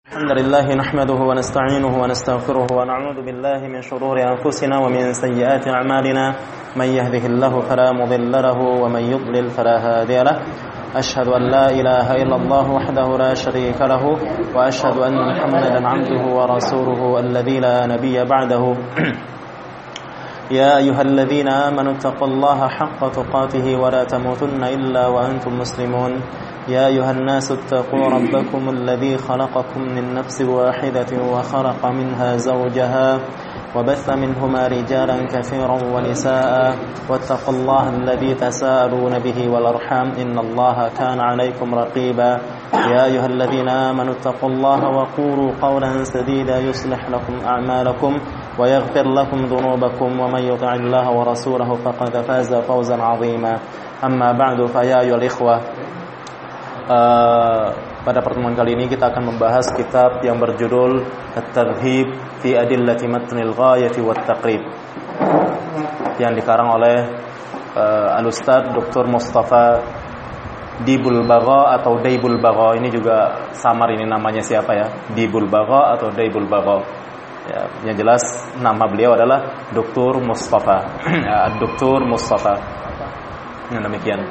الحمد لله نحمده ونستعينه ونستغفره ونعوذ بالله من شرور أنفسنا ومن سيئات أعمالنا من يهده الله فلا مضل له ومن يضلل فلا هادي له أشهد أن لا إله إلا الله وحده لا شريك له وأشهد أن محمدا عبده ورسوله الذي لا نبي بعده يا أيها الذين آمنوا اتقوا الله حق تقاته ولا تموتن إلا وأنتم مسلمون يا أيها الناس اتقوا ربكم الذي خلقكم من نفس واحدة وخلق منها زوجها وبث منهما رجالا كثيرا ونساء واتقوا الله الذي تساءلون به والأرحام إن الله كان عليكم رقيبا يا أيها الذين آمنوا اتقوا الله وقولوا قولا سديدا يصلح لكم أعمالكم ويغفر لكم ذنوبكم ومن يطع الله ورسوله فقد فاز فوزا عظيما أما بعد فيا أيها الإخوة. Pada pertemuan kali ini kita akan membahas kitab yang berjudul At-Tarhib fi Adillati Matnil Ghayati wat Taqrib yang dikarang oleh Al-Ustaz Dr. Mustafa Dibul Bagha atau Daibul Bagha. Ini juga samar ini namanya siapa ya? Dibul Bagha atau Daibul Bagha. Ya, yang jelas nama beliau adalah Dr. Mustafa. Dr. Mustafa. Yang demikian.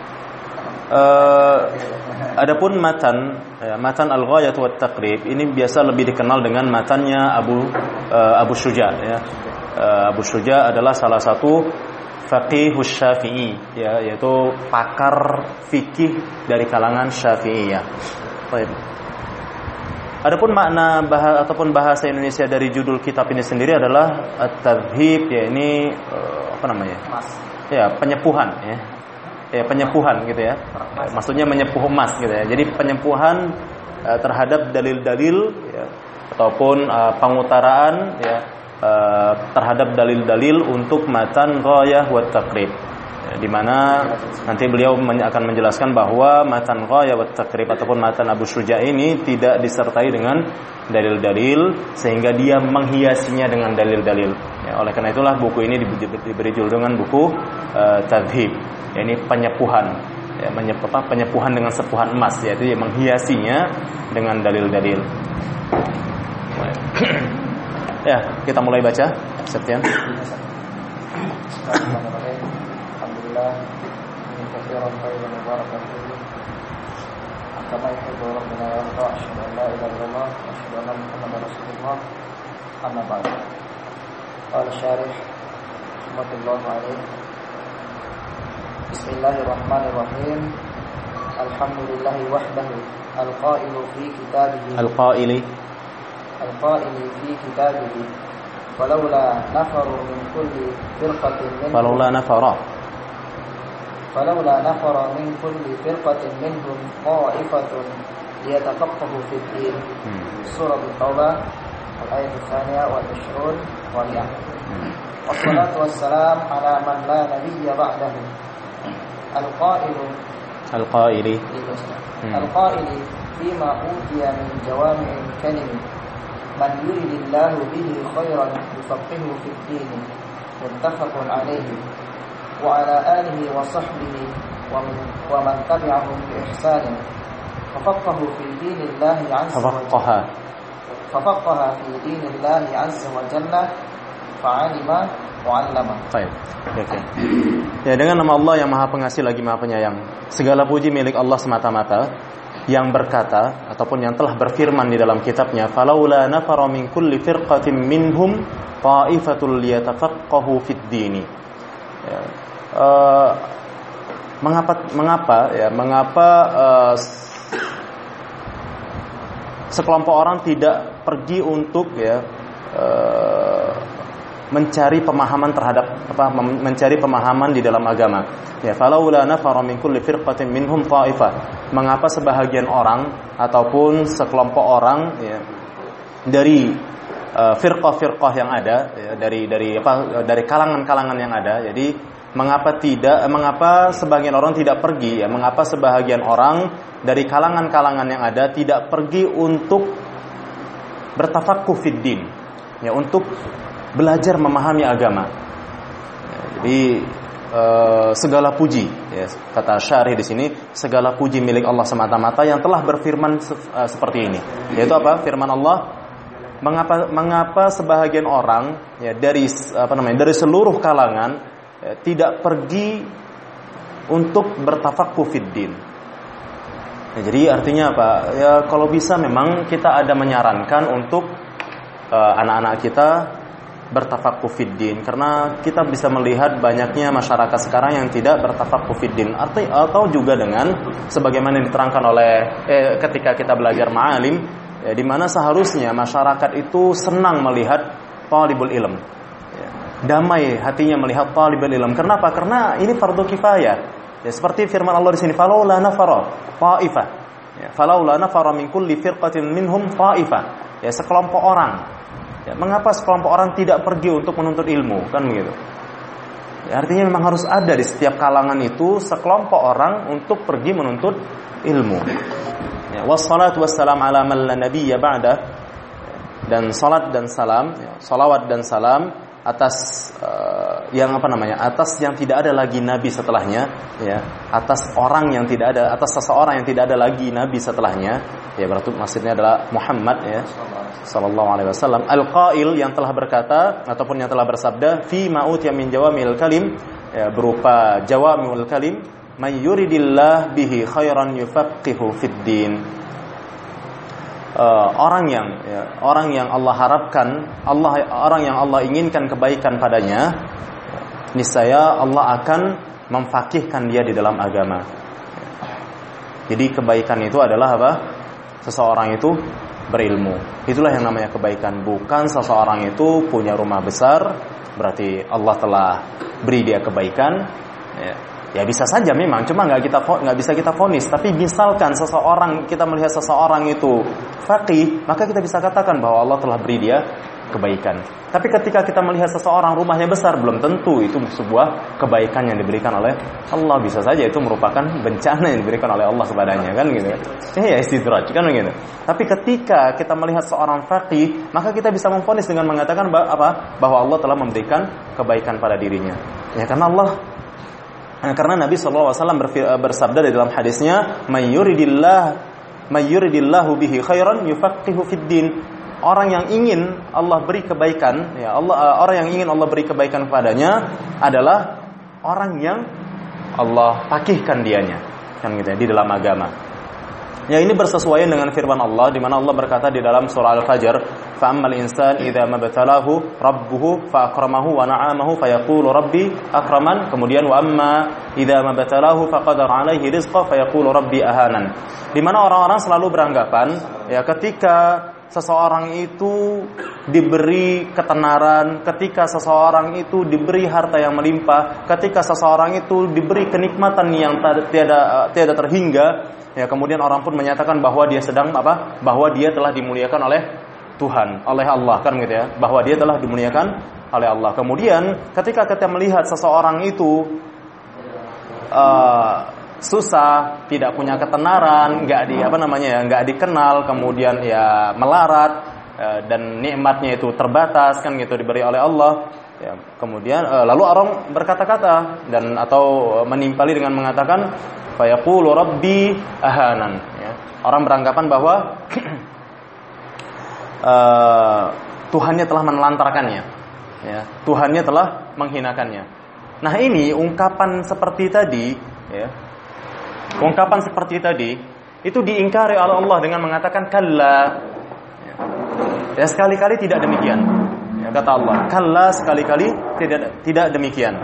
Adapun matan Al-Ghayat wat Taqrib ini biasa lebih dikenal dengan matannya Abu Syuja ya. Abu Syuja adalah salah satu faqihus Syafi'i ya, yaitu pakar fikih dari kalangan Syafi'iyah. Baik. Adapun makna ataupun bahasa Indonesia dari judul kitab ini sendiri adalah At-Tarhib ya, ini Ya, penyepuhan ya. Penyepuhan gitu ya. Maksudnya menyepuh emas gitu ya. Jadi penyepuhan terhadap dalil-dalil ya, ataupun pengutaraan ya, terhadap dalil-dalil untuk matan Ghayah wat Taqrib. Ya, di mana nanti beliau akan menjelaskan bahwa matan Ghayah wat Taqrib ataupun matan Abu Syuja ini tidak disertai dengan dalil-dalil sehingga dia menghiasinya dengan dalil-dalil. Ya, oleh karena itulah buku ini diberi judul dengan buku Tarhib. Ya, ini penyepuhan, ya, penyepuhan dengan sepuhan emas, yaitu yang menghiasinya dengan dalil-dalil. Ya, kita mulai baca. Septian. Alhamdulillah, ini katsiran khairan mubarakan fihi. Kama yuhibbu rabbuna wa yarda, asyhadu an la ilaha illallah wa asyhadu anna Muhammadar Rasulullah. Amma ba'd. Qala syarih rahmatullahi alaihi. Bismillahirrahmanirrahim. Alhamdulillahi wahdahu al-qailu fi kitabihi al-qaili fi kitabihi falawla nafaru min kulli firqatin minhum minhum qa'ifatun liyatafaqahu fid din. Surah At-Taubah al-ayat ats-tsaniyah wal 20 wal 100. Wassalatu wassalam ala man la nabiyya ba'dahu. Al-qaili fima utiya min jawami'il kalim man yuridillahu bihi khairan yufaqihu fid din muttafaqun alayhi wa ala alihi wa sahbihi wa man tabi'ahum bi ihsan fafaqaha fi dinillahi 'azza wa jalla fa'alima wa'allama. Baik. Oke. Ya, dengan nama Allah yang Maha Pengasih lagi Maha Penyayang. Segala puji milik Allah semata-mata yang berkata ataupun yang telah berfirman di dalam kitabnya, "Falaula nafara min kulli firqatin minhum ta'ifatul liyatafaqahu fid dini." Ya, mengapa sekelompok orang tidak pergi untuk ya mencari pemahaman mencari pemahaman di dalam agama. Ya, falaula nafara min kulli firqatin minhum ta'ifah. Mengapa sebahagian orang ataupun sekelompok orang ya, dari firqah-firqah yang ada ya, dari kalangan-kalangan yang ada. Jadi mengapa sebagian orang tidak pergi ya, mengapa sebahagian orang dari kalangan-kalangan yang ada tidak pergi untuk bertafaqquh fid din. Ya, untuk belajar memahami agama. Ya, jadi segala puji ya, kata syarih di sini, segala puji milik Allah semata-mata yang telah berfirman seperti ini. Yaitu apa? Firman Allah, mengapa sebahagian orang ya dari seluruh kalangan tidak pergi untuk bertafaqquh fid din. Ya, jadi artinya apa? Ya kalau bisa memang kita ada menyarankan untuk anak-anak kita bertafaqquh fid din, karena kita bisa melihat banyaknya masyarakat sekarang yang tidak bertafaqquh fid din, atau juga dengan sebagaimana diterangkan oleh ketika kita belajar ma'alim ya, di mana seharusnya masyarakat itu senang melihat talibul ilm ya, damai hatinya melihat talibul ilm. Kenapa? Karena ini fardu kifayah ya, seperti firman Allah di sini, falaula nafara ta'ifah ya, falaula nafara min kulli firqatin minhum ta'ifah ya, sekelompok orang. Ya, mengapa sekelompok orang tidak pergi untuk menuntut ilmu, kan begitu? Ya, artinya memang harus ada di setiap kalangan itu sekelompok orang untuk pergi menuntut ilmu. Ya, wassalatu wassalam ala man la nabiyya ba'da, dan salat dan salam, ya, salawat dan salam atas atas yang tidak ada lagi nabi setelahnya, ya, atas seseorang yang tidak ada lagi nabi setelahnya, ya, berarti maksudnya adalah Muhammad ya sallallahu alaihi wasallam, al-qail, yang telah berkata ataupun yang telah bersabda, fi ma utiya min jawami'il kalim, ya, berupa jawami'ul kalim, may yuridillah bihi khairan yufaqihu fid din. Orang yang Allah harapkan, orang yang Allah inginkan kebaikan padanya, niscaya Allah akan memfaqihkan dia di dalam agama. Jadi kebaikan itu adalah apa? Seseorang itu berilmu. Itulah yang namanya kebaikan. Bukan seseorang itu punya rumah besar berarti Allah telah beri dia kebaikan. Ya bisa saja memang, cuma nggak bisa kita vonis. Tapi misalkan kita melihat seseorang itu faqih, maka kita bisa katakan bahwa Allah telah beri dia kebaikan. Tapi ketika kita melihat seseorang rumahnya besar, belum tentu itu sebuah kebaikan yang diberikan oleh Allah. Bisa saja itu merupakan bencana yang diberikan oleh Allah kepadanya, kan gitu. Ya istidraj, kan begitu. Tapi ketika kita melihat seorang faqih, maka kita bisa memvonis dengan mengatakan bahwa Allah telah memberikan kebaikan pada dirinya. Ya karena Nabi SAW bersabda di dalam hadisnya, may yuridillahu bihi khairan yufaqihu fid din. Orang yang ingin Allah beri kebaikan, ya orang yang ingin Allah beri kebaikan kepadanya adalah orang yang Allah faqihkan dianya, kan gitu ya, di dalam agama. Ya, ini bersesuaian dengan firman Allah di mana Allah berkata di dalam surah Al-Fajr, fa ammal insan idza mabtalahu rabbuhu fa akramahu wa na'amahu fa yaqulu rabbi akraman. Kemudian wa amma idza mabtalahu fa qadara alaihi rizqa fa yaqulu rabbi ahanan. Di mana orang-orang selalu beranggapan ya ketika seseorang itu diberi ketenaran, ketika seseorang itu diberi harta yang melimpah, ketika seseorang itu diberi kenikmatan yang tiada terhingga, ya kemudian orang pun menyatakan bahwa dia bahwa dia telah dimuliakan oleh Tuhan, oleh Allah, kan gitu ya, bahwa dia telah dimuliakan oleh Allah. Kemudian ketika kita melihat seseorang itu susah, tidak punya ketenaran, nggak dikenal, kemudian ya melarat, dan nikmatnya itu terbatas, kan gitu, diberi oleh Allah. Ya, kemudian lalu orang berkata-kata atau menimpali dengan mengatakan fayaqulu rabbi ahanan. Ya, orang beranggapan bahwa Tuhannya telah menelantarkannya. Ya, Tuhannya telah menghinakannya. Nah, ini ungkapan seperti tadi, ya. Ungkapan seperti tadi itu diingkari oleh Allah dengan mengatakan kalla. Ya, sekali-kali tidak demikian. Ya, kata Allah, kalla, sekali-kali tidak demikian.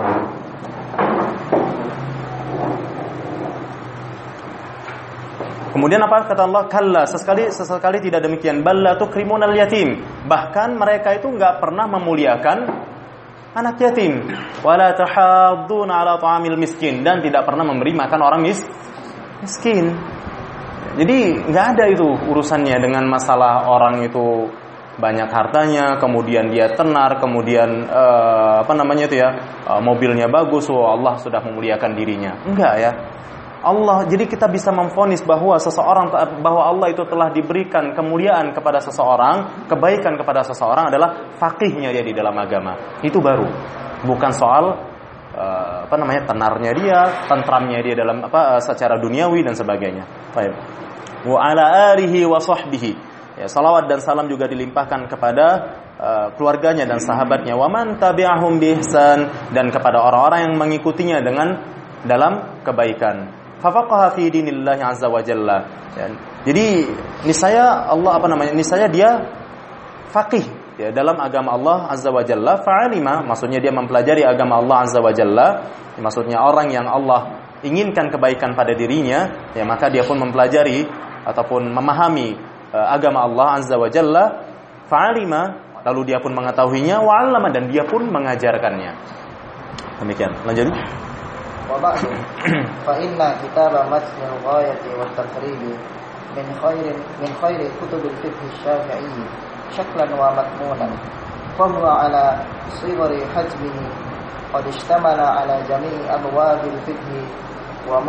Kemudian apa kata Allah? Kalla, sesekali tidak demikian. Balla tukrimunal yatim. Bahkan mereka itu enggak pernah memuliakan anak yatim. Wala tahadduna ala ta'amil miskin, dan tidak pernah memberi makan orang miskin. Jadi enggak ada itu urusannya dengan masalah orang itu banyak hartanya, kemudian dia tenar, kemudian mobilnya bagus, Allah sudah memuliakan dirinya. Enggak ya. Allah, jadi kita bisa memvonis bahwa Allah itu telah diberikan kemuliaan kepada seseorang, kebaikan kepada seseorang adalah faqihnya dia di dalam agama. Itu baru. Bukan soal tenarnya dia, tentramnya dia dalam secara duniawi dan sebagainya. Baik. Wa ala alihi wa sahbihi. Ya, salawat dan salam juga dilimpahkan kepada keluarganya dan sahabatnya, wa man tabi'ahum bi ihsan, dan kepada orang-orang yang mengikutinya dalam kebaikan. Fafaqaha fi dinillahi azza wa jalla. Jadi niscaya niscaya dia faqih ya dalam agama Allah azza wa jalla. Fa'alima, maksudnya dia mempelajari agama Allah azza wa jalla, maksudnya orang yang Allah inginkan kebaikan pada dirinya, ya maka dia pun mempelajari ataupun memahami agama Allah azza wa jalla. Fa'alima, lalu dia pun mengetahuinya, wa'allama, dan dia pun mengajarkannya. Demikian. Lanjut. Wa ba'du fa inna kitab matn al-ghayati wa at-taqrib min khairi kutub al-fiqh asy-syafi'i shaklan wa matmunan. Fa huwa ala sighari hajmihi qad ishtamala ala jami'i abwab al-fiqh wa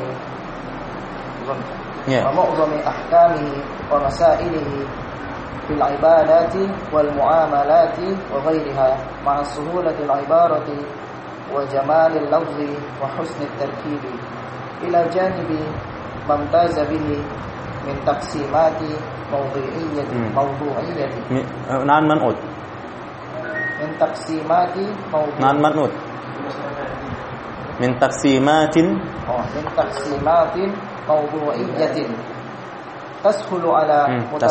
mu'zami ahkamihi wa masailihi fil ibadati wal muamalati wa ghayriha ma'a suhulati al-ibarati wa jamalil lafzi wa husni at-tarkibi ila janibi mamtaza bihi min taqsimati mawdu'iyyati nan man'ud min taqsimati nan man'ud min taqsimatin mawdu'iyyatin tashulu ala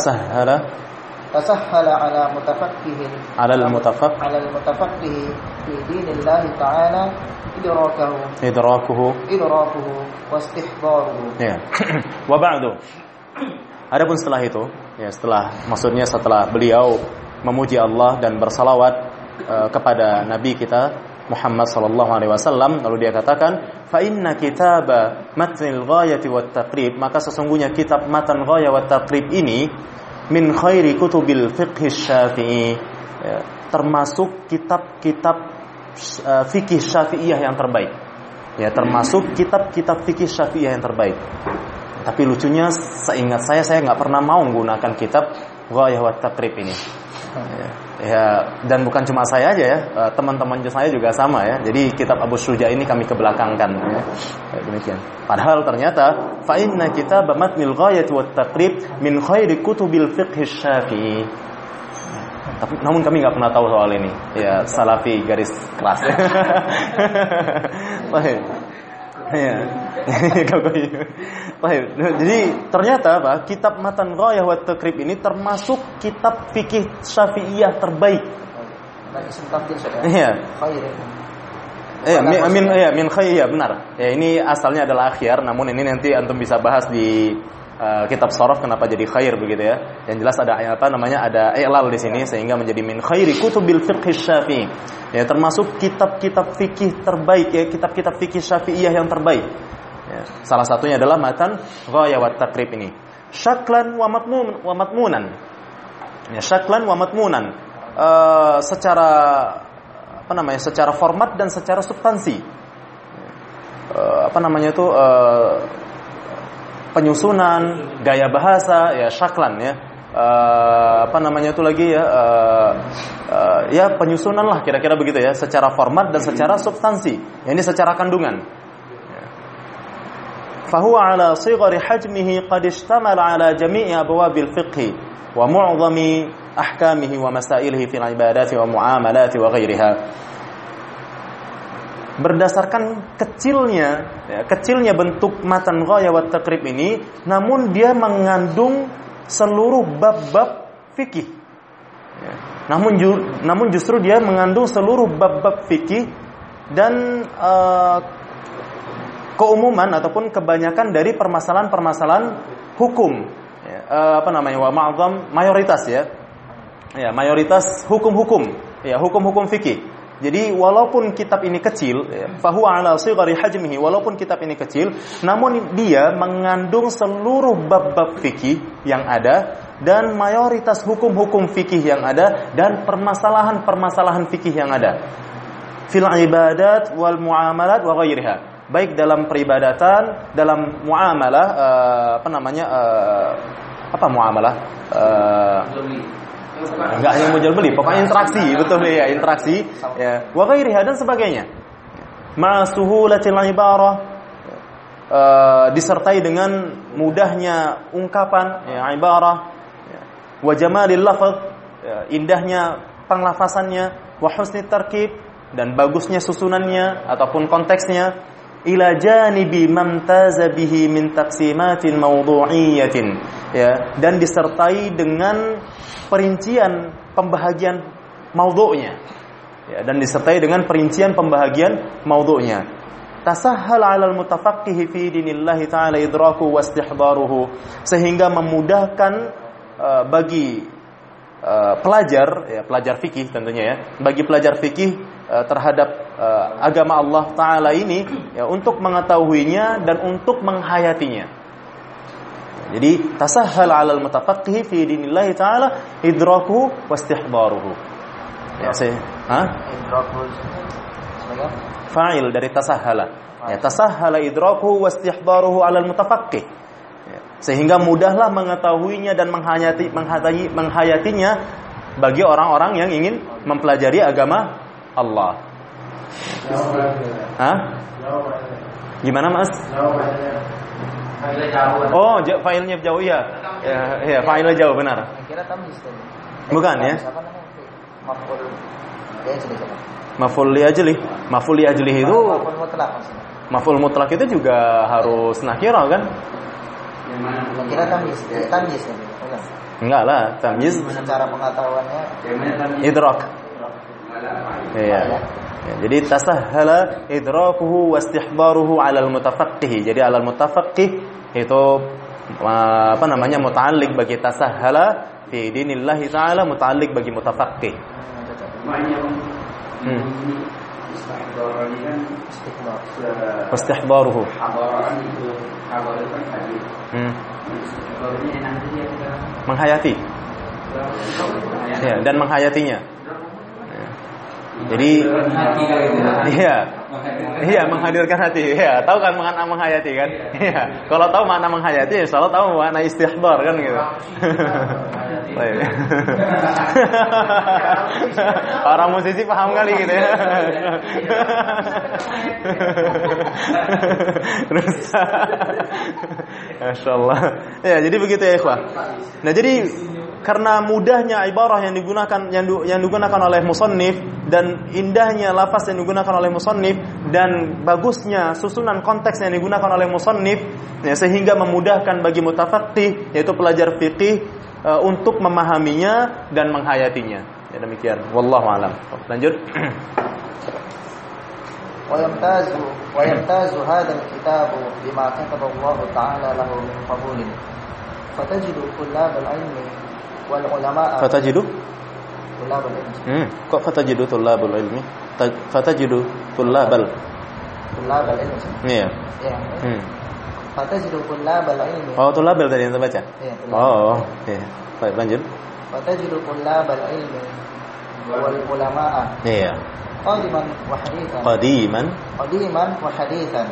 تسهل على متفقه على المتفقه في دين الله تعالى إدراكه واستحضاره. Ya. Wa ba'du. Adapun setelah itu, ya setelah beliau memuji Allah dan bersalawat kepada Nabi kita Muhammad sallallahu alaihi wasallam, lalu dia katakan, fa inna kitaba matnil ghayati wat taqrib, maka sesungguhnya kitab matan ghayah wat taqrib ini min khairi kutubil fiqh syafi'i, ya, termasuk kitab-kitab fikih syafi'iyah yang terbaik. Ya, termasuk kitab-kitab fikih syafi'iyah yang terbaik. Tapi lucunya seingat saya nggak pernah mau menggunakan kitab Ghayah wa Taqrib ini. Ya, dan bukan cuma saya aja ya, teman-teman saya juga sama ya. Jadi kitab Abu Syuja ini kami kebelakangkan ya. Demikian. Padahal ternyata fa inna kitab matnil ghayati wat taqrib min khairi kutubil fiqh syafi'i. Tapi namun kami nggak pernah tahu soal ini. Ya, salafi garis keras. Baik. Ya. Baik. Jadi ternyata apa? Kitab Matan Ghayah wa Taqrib ini termasuk kitab fikih Syafi'iyah terbaik. Iya. Min khair, ya benar. Ya, ini asalnya adalah akhir, namun ini nanti antum bisa bahas di kitab Sharaf kenapa jadi khair begitu ya. Yang jelas ada ada i'lal di sini sehingga menjadi min khairi kutubil fiqh Syafi'i. Ya, termasuk kitab-kitab fikih terbaik ya, kitab-kitab fikih Syafi'iyah yang terbaik. Ya, salah satunya adalah Matan Ghayah wa Taqrib ini. Syaklan wa matmunan. Ya, syaklan wa matmunan. Secara format dan secara substansi. Penyusunan, gaya bahasa, ya syaklan ya. Ya penyusunan lah kira-kira begitu ya, secara format dan secara substansi. Ya, ini secara kandungan. Fahuwa ala sighari hajmihi qad ishtamala ala jami'i abwabil fiqh wa mu'zami ahkamihi wa masailihi fil ibadati wa muamalati wa ghairiha. Berdasarkan kecilnya bentuk Matan Ghayah wa Taqrib ini, namun dia mengandung seluruh bab-bab fikih. Ya. Namun justru dia mengandung seluruh bab-bab fikih dan keumuman ataupun kebanyakan dari permasalahan-permasalahan hukum. Ya, wa ma'zam, mayoritas ya. Ya, mayoritas hukum-hukum. Ya, hukum-hukum fikih. Jadi walaupun kitab ini kecil, fahuwa ala sighari hajmihi, walaupun kitab ini kecil, namun dia mengandung seluruh bab-bab fikih yang ada dan mayoritas hukum-hukum fikih yang ada dan permasalahan-permasalahan fikih yang ada. Fil ibadat wal muamalat wa ghairiha. Baik dalam peribadatan, dalam muamalah, muamalah? Enggak hanya jual beli, pokoknya interaksi, betul ya, interaksi ya, wa ghairiha dan sebagainya. ma'a suhulatil ibarah, disertai dengan mudahnya ungkapan, ya, ibarah, ya, wa jamalil lafaz, ya, indahnya penglafazannya, wa husnit tarkib, dan bagusnya susunannya ataupun konteksnya, ila janibi mamtaza bihi min taqsimatin mawdu'iyyatin, ya, dan disertai dengan perincian pembahagian maudhu'nya, ya, dan disertai dengan perincian pembahagian maudhu'nya. Tasahhal 'alal mutafaqqih fi dinillahi ta'ala idraku wa istihdaruhu, sehingga memudahkan bagi pelajar, ya, pelajar fikih tentunya, ya, bagi pelajar fikih terhadap agama Allah Ta'ala ini, ya, untuk mengetahuinya dan untuk menghayatinya. Jadi tasahhal 'alal mutafaqqih fi dinillahi ta'ala idraku wa istihdaruhu. Ya, idraku sebagai fa'il dari tasahhala. Ya, tasahhala idraku wa istihdaruhu 'alal mutafaqqih. Ya, sehingga mudahlah mengetahuinya dan menghayatinya bagi orang-orang yang ingin mempelajari agama Allah. Gimana, Mas? Oh, fa'ilnya jauh, ya. Ya, fa'ilnya jauh, benar. Kira tamyiz tadi. Bukan, ya? Maf'ul li ajli. Maf'ul li ajli itu maf'ul mutlak itu juga harus nakirah, kan? Kira tamyiz tadi. Enggak lah, tamyiz secara pengetahuannya idrak. Iya. Ya, jadi tasahhala idrakuhu wa istihdaruhu 'alal mutafaqqih. Jadi 'alal mutafaqqih itu muta'alliq bagi tasahhala fi dinillahi ta'ala, muta'alliq bagi mutafaqqih. Istihdaruhu. Menghayati. Ya, dan menghayatinya. Ya. Jadi iya, menghadirkan hati. Iya, tahu kan makna menghayati, kan? Iya. Kalau tahu makna menghayati, insyaallah tahu makna istihdar, kan gitu. Baik. Orang musisi paham kali gitu, ya. Terus masyaallah. Ya, jadi begitu ya, ikhwah. Nah, jadi karena mudahnya ibarah yang digunakan oleh musannif dan indahnya lafaz yang digunakan oleh musannif dan bagusnya susunan konteks yang digunakan oleh musannif, ya, sehingga memudahkan bagi mutafaqqih, yaitu pelajar fikih, untuk memahaminya dan menghayatinya. Ya, demikian. Wallahu a'lam. Lanjut. ويمتاز هذا الكتاب بما كتب الله تعالى له من قبول فتجد طلاب العلم والعلماء kok fatajidu tullabul ilmi? Fatajidu tullabal ilmi. Iya. Fatajidu tullabal ilmi. Oh, tullabal tadi yang terbaca. Iya. Oh, oke. Baik, lanjut. Fatajidu tullabal ilmi wal ulama'a. Iya. Qadiman wa hadithan. Qadiman wa hadithan.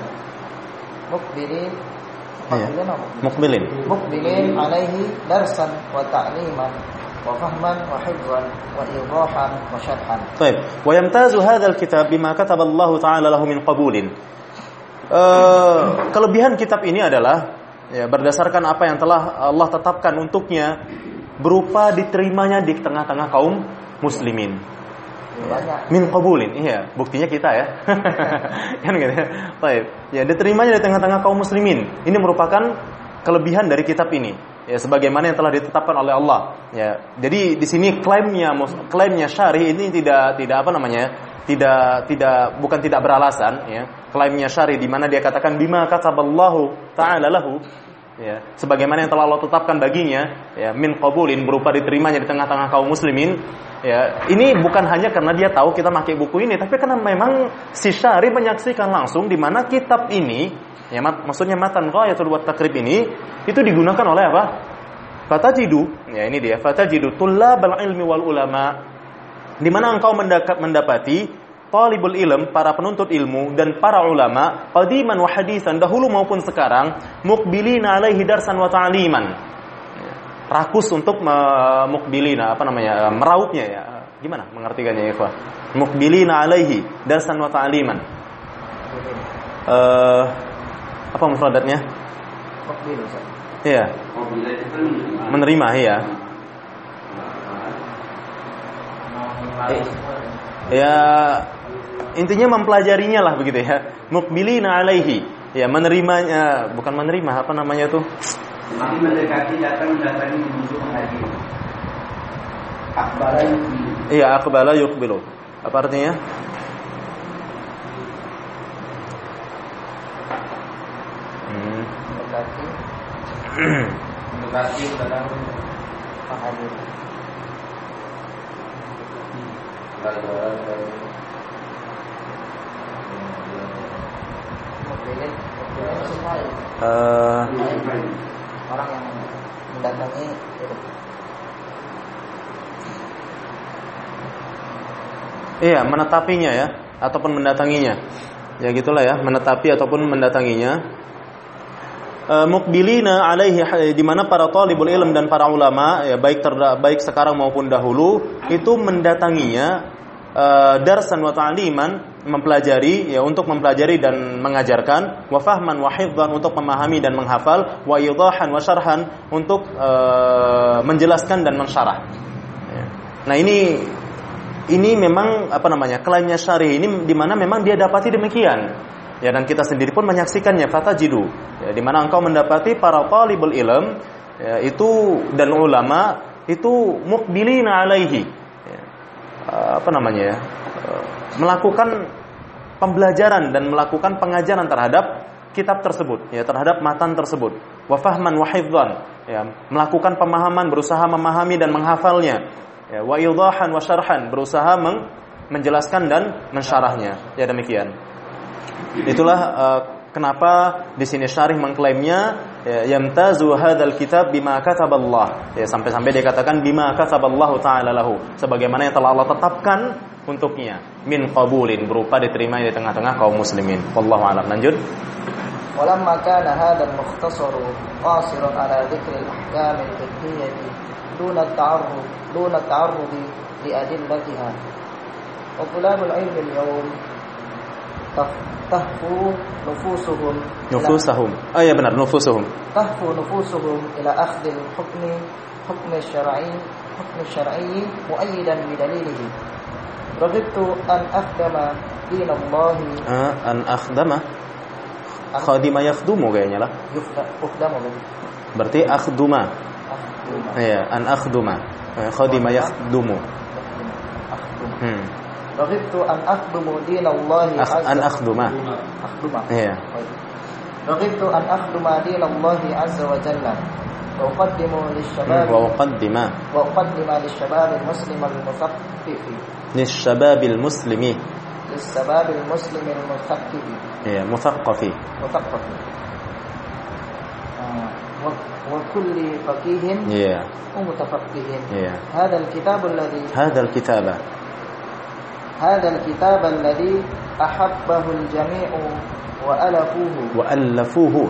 Muqbilin alaihi darsan wa ta'liman wa fahman wa hifzan wa idahan wa syarhan. Baik. Wa yamtazu hadzal kitab bima kataba Allah Ta'ala lahu min qabulin. Kelebihan kitab ini adalah, ya, berdasarkan apa yang telah Allah tetapkan untuknya berupa diterimanya di tengah-tengah kaum muslimin. Min qabulin, iya, buktinya kita, ya. Kan gitu ya. Baik. Ya, diterimanya di tengah-tengah kaum muslimin. Ini merupakan kelebihan dari kitab ini. Ya, sebagaimana yang telah ditetapkan oleh Allah. Ya. Jadi di sini klaimnya syarih ini tidak bukan tidak beralasan, ya. Klaimnya syarih di mana dia katakan bima kataballahu ta'ala lahu, ya, sebagaimana yang telah Allah tetapkan baginya, ya, min qabulin, berupa diterimanya di tengah-tengah kaum muslimin. Ya, ini bukan hanya karena dia tahu kita pakai buku ini, tapi karena memang si syari menyaksikan langsung di mana kitab ini, ya, maksudnya matan Ghayatul wa Taqrib ini itu digunakan oleh apa? Fatajidu, ya, ini dia, fatajidu tullabal ilmi wal ulama, di mana engkau mendapati talibul ilm, para penuntut ilmu dan para ulama, qadiman wa hadisan, dahulu maupun sekarang, muqbilina alaihi darsan wa ta'liman, rakus untuk mukbilina, merautnya, ya. Gimana mengartikannya, ya, ikhwah? Mukbilina alaihi darsan wa ta'liman. Apa mufradatnya? Muqbil. Iya. Menerima, iya. Ya, intinya mempelajarinya lah begitu ya. Muqbilina alaihi. Ya, menerimanya, bukan menerima, apa namanya tuh? Semakin mendekati datang mendatangi menuju menghadiri. Aqbala yuqbilu. Iya, aqbala yuqbilu. Apa artinya? Mendekati datang menghadiri. Orang yang mendatangi itu. Iya, menetapinya ya, ataupun mendatanginya. Ya gitulah ya, menetapi ataupun mendatanginya. Muqbilina alaihi, di mana para talibul ilm dan para ulama ya baik sekarang maupun dahulu itu mendatanginya darsan wa ta'liman, mempelajari ya, untuk mempelajari dan mengajarkan, wa fahman wa hifdhan, untuk memahami dan menghafal, wa idahan wa syarhan, untuk menjelaskan dan mensyarah. Ya. Nah, ini memang apa namanya? Klaimnya Syarih ini di mana memang dia dapati demikian. Ya, dan kita sendiri pun menyaksikannya, fatajidu, ya, di mana engkau mendapati para talibul ilm ya, itu dan ulama itu muqbilina alaihi, ya, apa namanya ya, melakukan pembelajaran dan melakukan pengajaran terhadap kitab tersebut, ya, terhadap matan tersebut, wa fahman wa hifdhan, ya, melakukan pemahaman, berusaha memahami dan menghafalnya, ya, wa idahan wa syarhan, berusaha menjelaskan dan mensyarahnya, ya, demikian. Itulah kenapa di sini Syarih mengklaimnya yamtazu hadzal kitab bima kataballah, ya, sampai-sampai dia katakan bima kataballahu ta'ala lahu, sebagaimana yang telah Allah tetapkan untuknya, min qabulin, berupa diterima di tengah-tengah kaum muslimin. Wallahu a'lam. Lanjut. Walamma kana hadzal mukhtasar qasiran ala dzikri al-ahkam al-fiqhiyyah duna ta'arrud li adillatiha. Wa tulabul ilm al-yawm tahfu nufusahum. Oh ya benar, nufusuhum. Tahfu nufusuhum ila akhdil hukm syar'i muayyidan bi dalilihi. Ragibtu an akhdama dinallahi. An akhdama. Khadima yakhdumu kayaknya lah. Ukhdamu. Berarti akhduma. Iya, an akhduma. Khadima yakhdumu. Ragibtu an akhdumu dinallahi an akhduma. Iya. Ragibtu an akhduma dinallahi azza wa jalla wa uqaddimu lish-shabab lish-shabab al-muslim al-muthaqqif lish-shabab al-muslimi al-muthaqqif. Iya, muthaqqafi. Wa kulli faqihin wa mutafaqqihin. Hadzal kitab alladhi ahabbahu al-jami'u wa alafuhu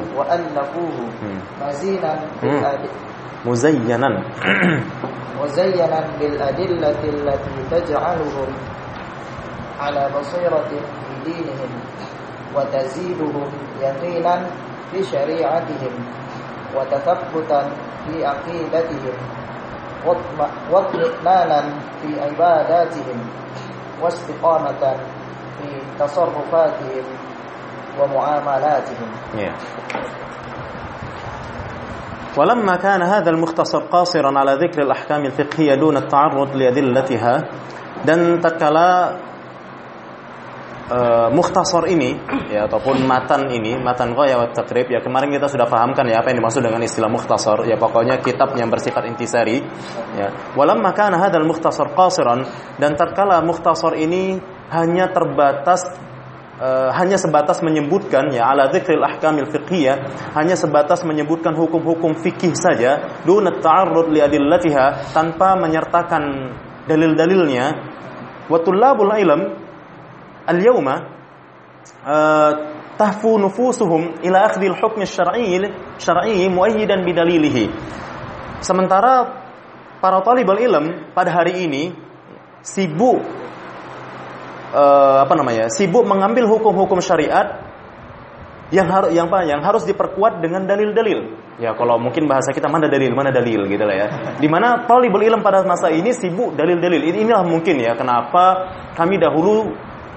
muzayyanan bil adillati allati taj'aluhum ala basiratin fi dinihim wa taziduhum yaqinan fi syari'atihim wa tathabbutan fi aqidatihim wa itminanan fi ibadatihim واستقامة في تصرفاتهم ومعاملاتهم. ولما كان هذا المختصر قاصرا على ذكر الأحكام الفقهية دون التعرض لأدلتها, dan tatkala mukhtasar ini ya, ataupun matan ini, matan Ghayah wa Taqrib, ya kemarin kita sudah pahamkan ya apa yang dimaksud dengan istilah mukhtasar, ya pokoknya kitab yang bersifat intisari ya. Walamma kana hadzal mukhtasar qasiran, dan tatkala mukhtasar ini hanya sebatas menyebutkan ya ala dzikril ahkamil fiqhiyah, hanya sebatas menyebutkan hukum-hukum fikih saja, duna ta'arrud li adillatiha, tanpa menyertakan dalil-dalilnya. Wa tullabul ilm al-yawma tahfu nufusuhum ila akhdil hukm syar'i muayyidan bidalilihi. Sementara para talibul ilm pada hari ini sibuk sibuk mengambil hukum-hukum syariat yang harus diperkuat dengan dalil-dalil. Ya kalau mungkin bahasa kita mana dalil gitu lah ya. Di mana talibul ilm pada masa ini sibuk dalil-dalil. Inilah mungkin ya kenapa kami dahulu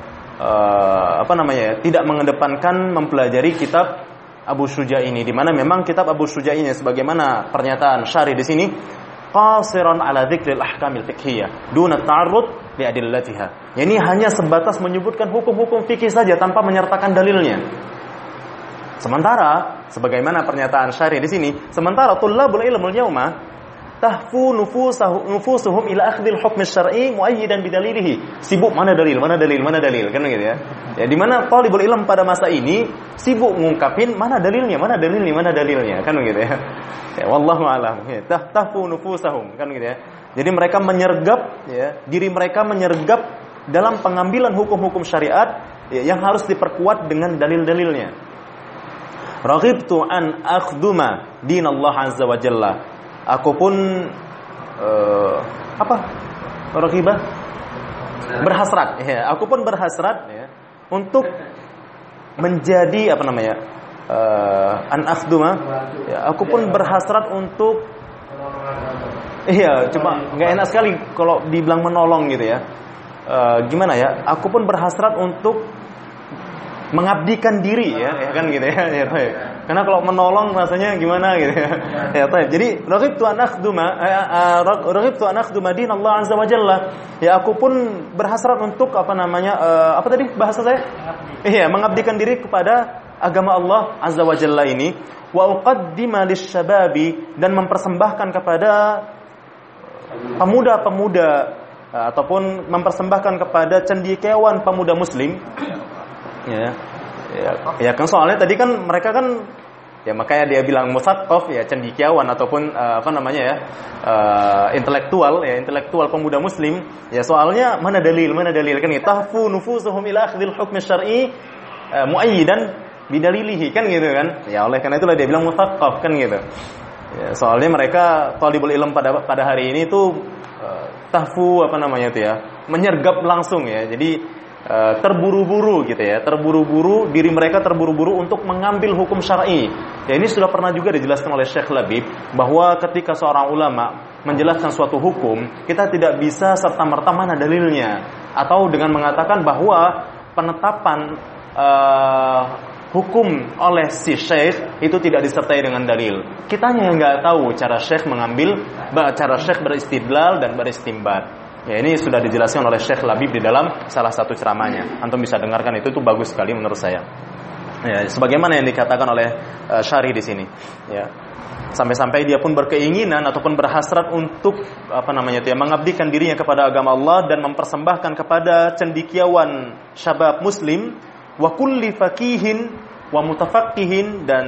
tidak mengedepankan mempelajari kitab Abu Syuja ini, di mana memang kitab Abu Syuja ini sebagaimana pernyataan syarih di sini qasiran ala dzikril ahkamil fiqhiyah duna ta'arrud li adillatiha. Ini hanya sebatas menyebutkan hukum-hukum fikih saja tanpa menyertakan dalilnya. Sementara sebagaimana pernyataan syarih di sini, sementara tullabul ilmul yauma tahfu nufusuhum ila akhdil hukm syar'i muayyidan bidalilihi. Sibuk mana dalil kan gitu ya. Ya di mana talibul ilm pada masa ini sibuk ngungkapin mana dalilnya kan gitu ya. Ya wallahu alam. Ya, tahfu nufusahum kan gitu ya. Jadi mereka menyergap ya, diri mereka menyergap dalam pengambilan hukum-hukum syariat ya, yang harus diperkuat dengan dalil-dalilnya. Raghibtu an akhduma dinallah azza wa jalla. Aku pun raghibah? Berhasrat ya. Aku pun berhasrat ya, untuk menjadi an akhduma ya, aku pun berhasrat untuk cuma enggak enak sekali kalau dibilang menolong gitu ya. Gimana ya? Aku pun berhasrat untuk mengabdikan diri ya kan gitu ya. Karena kalau menolong rasanya gimana gitu ya. Jadi raghibtu an akhduma dinallah azza wa jalla. Ya aku pun berhasrat untuk apa tadi bahasa saya? Mengabdikan diri kepada agama Allah azza wa jalla ini, wa uqaddima lisyababi, dan mempersembahkan kepada pemuda-pemuda ataupun mempersembahkan kepada cendekiawan pemuda muslim. Ya kan soalnya tadi kan mereka kan ya makanya dia bilang musaqqaf ya, cendekiawan ataupun intelektual pemuda muslim ya, soalnya mana dalil kan gitu. Tahfu nufusuhum ila akhdhil hukm syar'i muayyidan bidalilihi kan gitu kan. Ya oleh karena itulah dia bilang musaqqaf kan gitu. Ya, soalnya mereka talibul ilm pada hari ini tuh tahfu menyergap langsung ya. Jadi terburu-buru gitu ya, diri mereka terburu-buru untuk mengambil hukum syar'i. Ya ini sudah pernah juga dijelaskan oleh Syekh Labib bahwa ketika seorang ulama menjelaskan suatu hukum, kita tidak bisa serta-merta mana dalilnya, atau dengan mengatakan bahwa penetapan hukum oleh si syekh itu tidak disertai dengan dalil. Kitanya yang nggak tahu cara syekh beristidlal dan beristimbat. Ya ini sudah dijelaskan oleh Syekh Labib di dalam salah satu ceramahnya. Antum bisa dengarkan itu bagus sekali menurut saya. Ya, sebagaimana yang dikatakan oleh syarih di sini. Ya. Sampai-sampai dia pun berkeinginan ataupun berhasrat untuk mengabdikan dirinya kepada agama Allah dan mempersembahkan kepada cendekiawan syabab muslim wa kulli faqihin wa mutafaqqihin, dan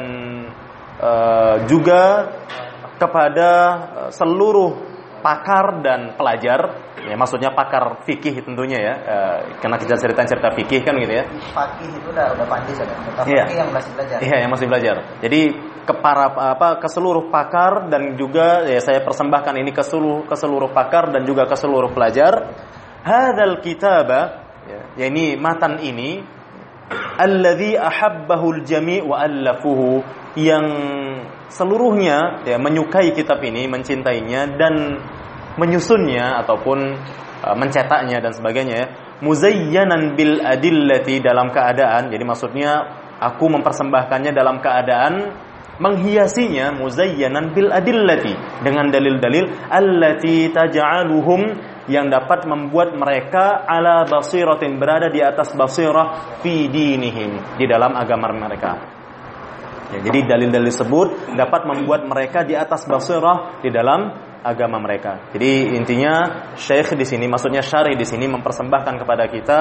juga kepada seluruh pakar dan pelajar. Ya maksudnya pakar fikih tentunya ya, karena kita cerita fikih kan gitu ya. Fakih itu udah pandai sudah. Fakih yang masih belajar. Iya, yang masih belajar. Jadi ke seluruh pakar, dan juga ya saya persembahkan ini ke seluruh pakar dan juga ke seluruh pelajar. Hadzal kitaba, ya ini matan ini, alladzi ahabbahu al-jami' wa allafuhu, yang seluruhnya ya menyukai kitab ini, mencintainya dan menyusunnya ataupun mencetaknya dan sebagainya, muzayyanan bil adillati, dalam keadaan, jadi maksudnya aku mempersembahkannya dalam keadaan menghiasinya, muzayyanan bil adillati, dengan dalil-dalil allati taj'aluhum, yang dapat membuat mereka ala basiratin, berada di atas basirah fi dinihim, di dalam agama mereka. Ya, jadi dalil-dalil tersebut dapat membuat mereka di atas basirah di dalam agama mereka. Jadi intinya syekh di sini, maksudnya syarih di sini mempersembahkan kepada kita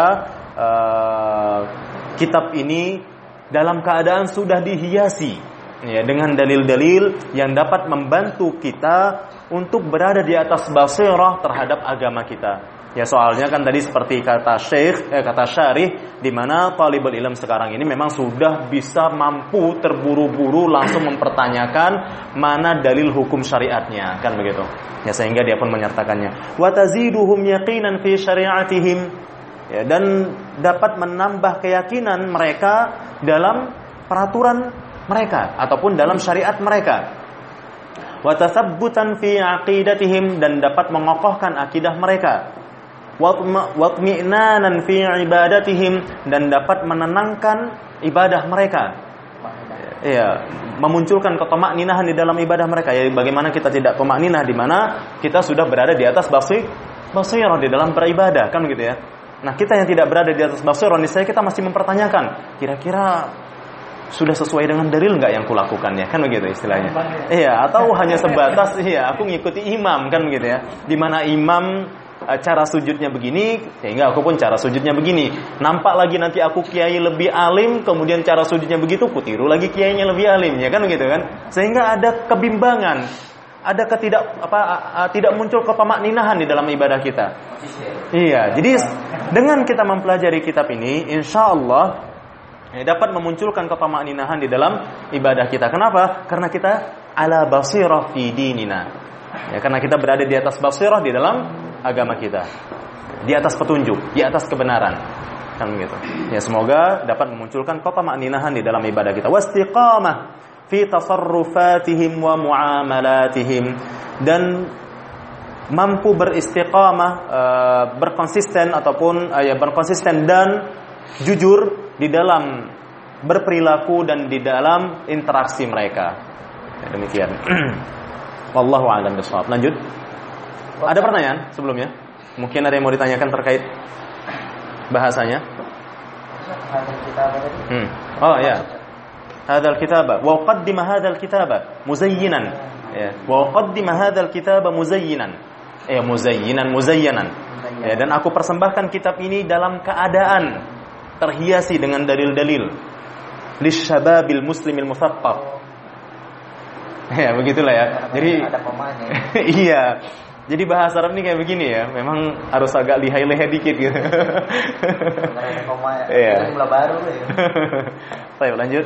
kitab ini dalam keadaan sudah dihiasi ya, dengan dalil-dalil yang dapat membantu kita untuk berada di atas basirah terhadap agama kita. Ya soalnya kan tadi seperti kata syarih, di mana talibul ilm sekarang ini memang sudah bisa mampu terburu-buru langsung mempertanyakan mana dalil hukum syariatnya, kan begitu. Ya sehingga dia pun menyertakannya. Wa taziduhum yaqinan fi syari'atihim, Ya, dan dapat menambah keyakinan mereka dalam peraturan mereka ataupun dalam syariat mereka. Wa tathabbutan fi aqidatihim, dan dapat mengokohkan akidah mereka. Wa tmi'nanan fi ibadatihim, dan dapat menenangkan ibadah mereka. Ya, memunculkan ketumakninahan di dalam ibadah mereka. Ya, bagaimana kita tidak tumakninah di mana kita sudah berada di atas basirah di dalam beribadah, kan begitu ya. Nah, kita yang tidak berada di atas basirah, niscaya kita masih mempertanyakan, kira-kira sudah sesuai dengan dalil nggak yang kulakukan ya, kan begitu istilahnya. Iya, atau hanya sebatas aku ngikuti imam, kan begitu ya. Di mana imam cara sujudnya begini, sehingga aku pun cara sujudnya begini. Nampak lagi nanti aku kiai lebih alim, kemudian cara sujudnya begitu, kutiru lagi kiainya lebih alim, ya kan begitu kan. Sehingga ada kebimbangan, ada tidak muncul kepemakninahan di dalam ibadah kita. Iya, jadi dengan kita mempelajari kitab ini, insya Allah dapat memunculkan kepemakninahan di dalam ibadah kita. Kenapa? Karena kita ala basirah fi dinina. Ya, karena kita berada di atas basirah di dalam agama kita, di atas petunjuk, di atas kebenaran, kan begitu. Ya, semoga dapat memunculkan kepemakninahan di dalam ibadah kita. Wastiqamah fi tasarrufatihim wa muamalatihim, dan mampu beristiqamah, berkonsisten ataupun berkonsisten dan jujur di dalam berperilaku dan di dalam interaksi mereka. Ya, demikian. Wallahu a'lam bishawab. Lanjut. Ada pertanyaan sebelumnya? Mungkin ada yang mau ditanyakan terkait bahasanya? Oh ya. Hadzal kitaba wa qaddima hadzal kitaba muzayyinan. Ya, wa qaddima hadzal kitaba muzayyinan. Muzayyanan. Ya, dan aku persembahkan kitab ini dalam keadaan terhiasi dengan dalil-dalil. Lisyababil muslimil musaqqaf. Ya, begitulah ya. Jadi ada komanya. Iya. Jadi bahasa Arab ini kayak begini ya, memang harus agak lihai-lihai dikit gitu. Ada koma. Iya. Jumlah baru ya. Baik, lanjut.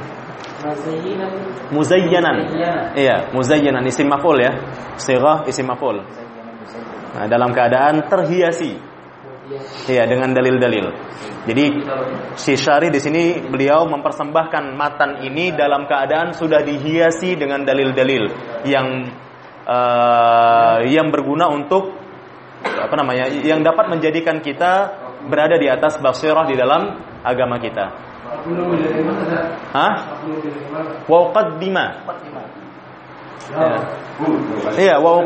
Muzayyanan. Iya, muzayyanan isim maf'ul ya. Shighah isim maf'ul. Nah, dalam keadaan terhiasi. Iya, dengan dalil-dalil. Jadi si syarih di sini beliau mempersembahkan matan ini dalam keadaan sudah dihiasi dengan dalil-dalil yang berguna untuk yang dapat menjadikan kita berada di atas basirah di dalam agama kita. Wa qaddima. Iya, wa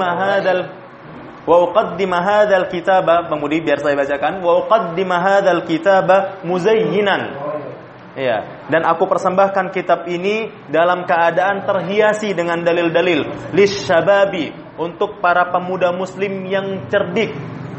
uqaddima hadzal kitaba, kemudian biar saya bacakan, wa uqaddima hadzal kitaba muzayyinan. Ya, dan aku persembahkan kitab ini dalam keadaan terhiasi dengan dalil-dalil lisyababi, untuk para pemuda muslim yang cerdik,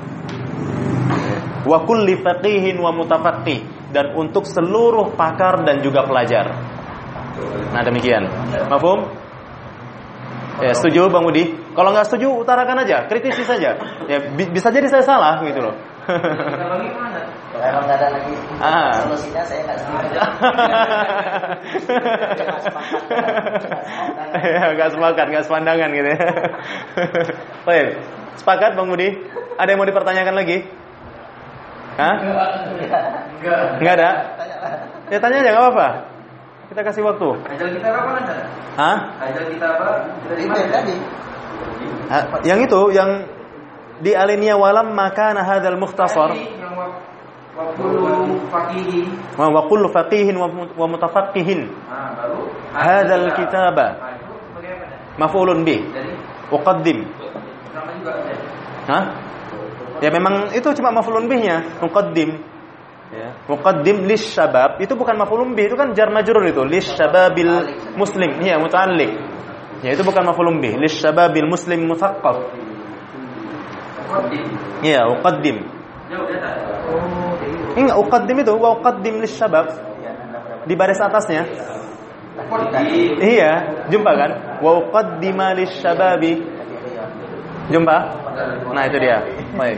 wa kulli faqihin wa mutafaqqih, dan untuk seluruh pakar dan juga pelajar. Nah, demikian. Mafhum? Ya, setuju Bang Budi? Kalau nggak setuju, utarakan aja, kritisi saja. Ya, bisa jadi saya salah gitu loh. Kalau nggak ada lagi solusinya, saya nggak setuju. Nggak sepakat, nggak sepandangan gitu ya. Baik, sepakat Bang Budi? Ada yang mau dipertanyakan lagi? Hah? Nggak ada? Ya tanya aja, nggak apa-apa. Kita kasih waktu. Ajal kita apa ada? Hah? Ajal kita apa? Itu yang tadi. Yang itu, yang di alinea walam maka hadzal mukhtasar. Wa kullu faqihin wa mutafaqqihin. Baru Hadzal kitaba. Maf'ulun bih. Uqaddim. Sama juga. Hah? Ya memang itu cuma maf'ulun bihnya, muqaddim. Ya, muqaddim lisyabab itu bukan maf'ulun bih, itu kan jar majrur itu, lisyababil muslim. Iya, muta'alliq. Ya, itu bukan maf'ulun bih, lisyababil muslim muthaqqaf. Iya, uqaddim. Ingat uqaddim itu, wa uqaddim lisyabab. Di baris atasnya. Iya, jumpa kan? Wa uqaddima lisyababi. Jumpa? Nah, itu dia. Baik.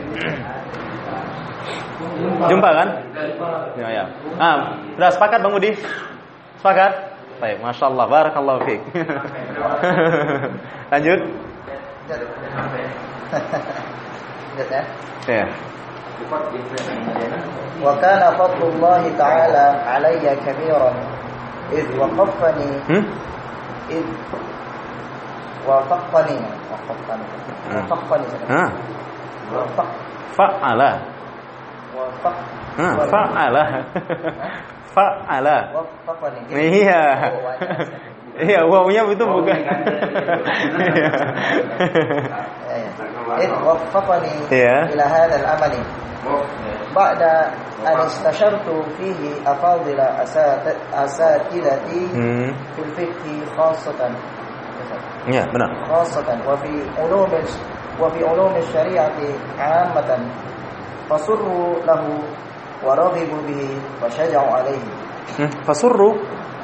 Jumpa kan? Ya. Sudah sepakat Bang Budi? Sepakat? Baik, Masya Allah, barakallahu fiik. Lanjut. Lanjut ya. Ya. Wa kana fadlullahi ta'ala 'alayya kabiran id waqafani id wafaqani fa'ala fa'ala wafaqani. iya iya wawunya itu bukan id wafaqani ila hadha al-amali ba'da an istashartu fihi afadila asatidati fil fiqh khassatan. Ya, benar. Khassatan wa fi ulum syari'ati 'ammatan fasurru lahu wa raghibu bihi wa syaja'u alayhi. Fasurru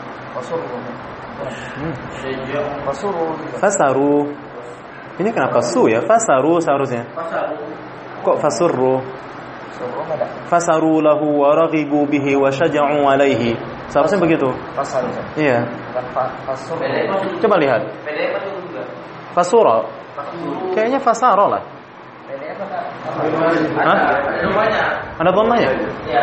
fasaru. Ini kenapa su ya? Fasaru seharusnya. Kok fasurru? Fasaru lahu wa raghibu bihi wa syaja'u alaihi. Seharusnya begitu. Fasaru. Iya. Fasur. Coba lihat. Fasura. Kayaknya fasara lah. Hah? Ada dhammahnya? Ya,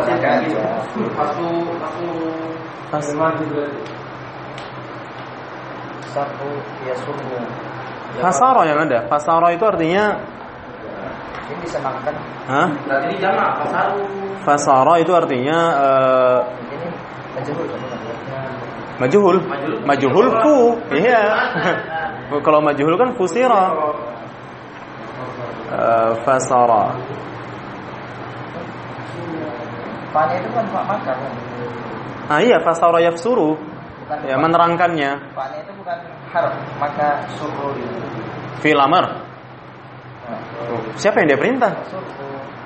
Fasara yang ada. Fasara itu artinya ini disenangkan. hah? berarti ini jamak fasaru. Fasara itu artinya Ini majhul. Majhul ku. Iya. Kalau majhul kan fusira. Fasara. Fa'nya itu kan fa maka kan. Iya, fasara yafsuru. Bukan Ya, menerangkannya. Fa'nya itu bukan harf, maka surru itu. Fil amr. Siapa yang dia perintah? Surru.